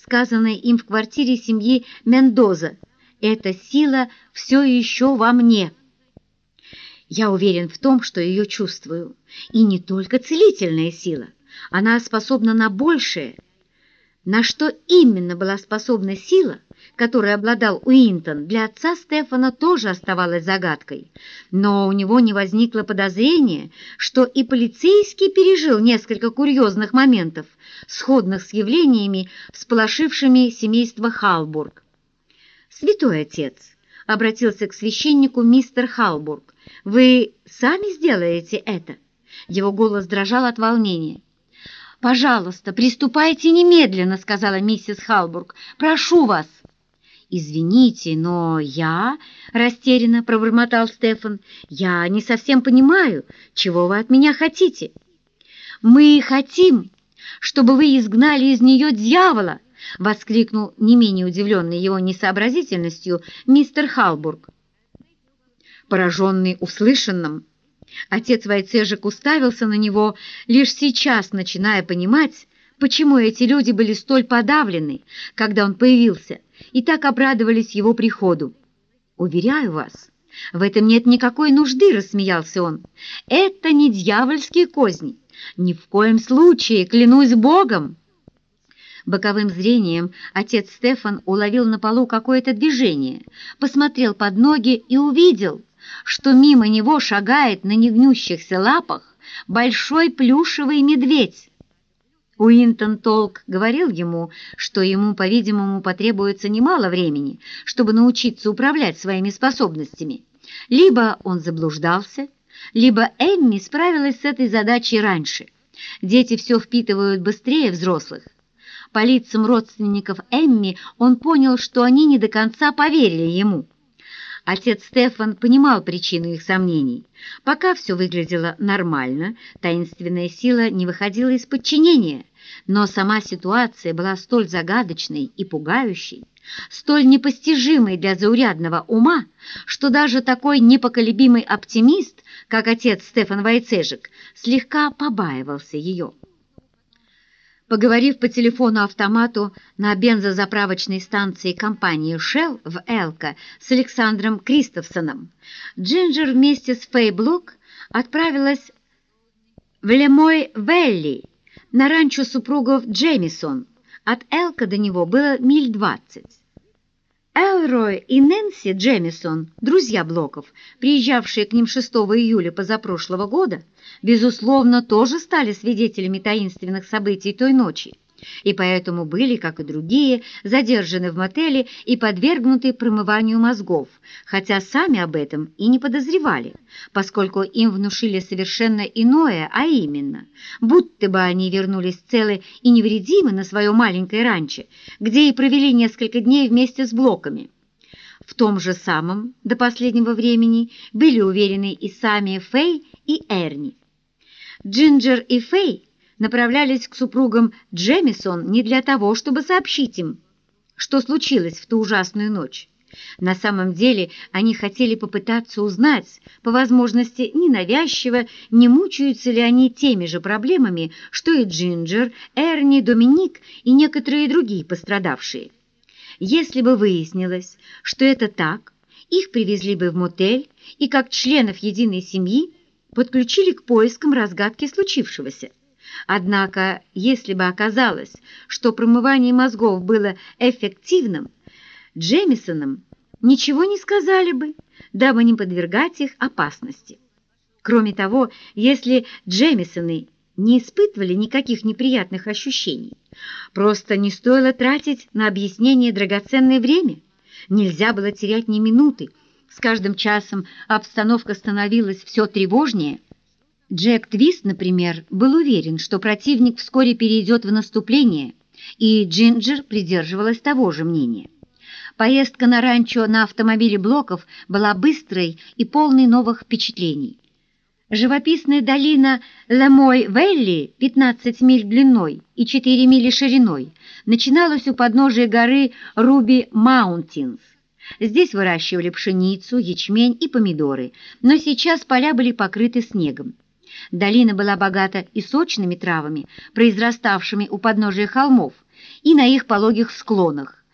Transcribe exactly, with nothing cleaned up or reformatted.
сказанной им в квартире семьи Мендоза. «Эта сила все еще во мне». Я уверен в том, что ее чувствую. И не только целительная сила. Она способна на большее. На что именно была способна сила, которой обладал Уинтон, для отца Стефана тоже оставалась загадкой. Но у него не возникло подозрения, что и полицейский пережил несколько курьезных моментов, сходных с явлениями, всполошившими семейство Халбург. «Святой отец», — обратился к священнику мистер Халбург, — «вы сами сделаете это?» Его голос дрожал от волнения. «Пожалуйста, приступайте немедленно», — сказала миссис Халбург. «Прошу вас». «Извините, но я...» — растерянно пробормотал Стефан. «Я не совсем понимаю, чего вы от меня хотите». «Мы хотим, чтобы вы изгнали из нее дьявола!» — воскликнул не менее удивленный его несообразительностью мистер Халбург. Пораженный услышанным, отец Войцежек уставился на него, лишь сейчас начиная понимать, почему эти люди были столь подавлены, когда он появился, и так обрадовались его приходу. «Уверяю вас, в этом нет никакой нужды», — рассмеялся он. «Это не дьявольские козни. Ни в коем случае, клянусь Богом». Боковым зрением отец Стефан уловил на полу какое-то движение, посмотрел под ноги и увидел, что мимо него шагает на негнущихся лапах большой плюшевый медведь. Уинтон Толк говорил ему, что ему, по-видимому, потребуется немало времени, чтобы научиться управлять своими способностями. Либо он заблуждался, либо Эмми справилась с этой задачей раньше. Дети все впитывают быстрее взрослых. По лицам родственников Эмми он понял, что они не до конца поверили ему. Отец Стефан понимал причину их сомнений. Пока все выглядело нормально, таинственная сила не выходила из подчинения, но сама ситуация была столь загадочной и пугающей, столь непостижимой для заурядного ума, что даже такой непоколебимый оптимист, как отец Стефан Войцежек, слегка побаивался ее. Поговорив по телефону-автомату на бензозаправочной станции компании Shell в Элко с Александром Кристофсоном, Джинджер вместе с Фэй Блок отправилась в Лемой-Вэлли на ранчо супругов Джемисон. От Элко до него было миль двадцать. Элрой и Нэнси Джемисон, друзья Блоков, приезжавшие к ним шестого июля позапрошлого года, безусловно, тоже стали свидетелями таинственных событий той ночи, и поэтому были, как и другие, задержаны в мотеле и подвергнуты промыванию мозгов, хотя сами об этом и не подозревали, поскольку им внушили совершенно иное, а именно, будто бы они вернулись целы и невредимы на свое маленькое ранчо, где и провели несколько дней вместе с Блоками. В том же самом до последнего времени были уверены и сами Фэй и Эрни. Джинджер и Фэй направлялись к супругам Джемисон не для того, чтобы сообщить им, что случилось в ту ужасную ночь. На самом деле они хотели попытаться узнать, по возможности ненавязчиво, не мучаются ли они теми же проблемами, что и Джинджер, Эрни, Доминик и некоторые другие пострадавшие. Если бы выяснилось, что это так, их привезли бы в мотель и, как членов единой семьи, подключили к поискам разгадки случившегося. Однако, если бы оказалось, что промывание мозгов было эффективным, Джемисонам ничего не сказали бы, дабы не подвергать их опасности. Кроме того, если Джемисоны не испытывали никаких неприятных ощущений, просто не стоило тратить на объяснение драгоценное время, нельзя было терять ни минуты, с каждым часом обстановка становилась все тревожнее. Джек Твист, например, был уверен, что противник вскоре перейдет в наступление, и Джинджер придерживалась того же мнения. Поездка на ранчо на автомобиле Блоков была быстрой и полной новых впечатлений. Живописная долина Лемой-Вэлли, пятнадцать миль длиной и четыре мили шириной, начиналась у подножия горы Руби-Маунтинс. Здесь выращивали пшеницу, ячмень и помидоры, но сейчас поля были покрыты снегом. Долина была богата и сочными травами, произраставшими у подножия холмов, и на их пологих склонах.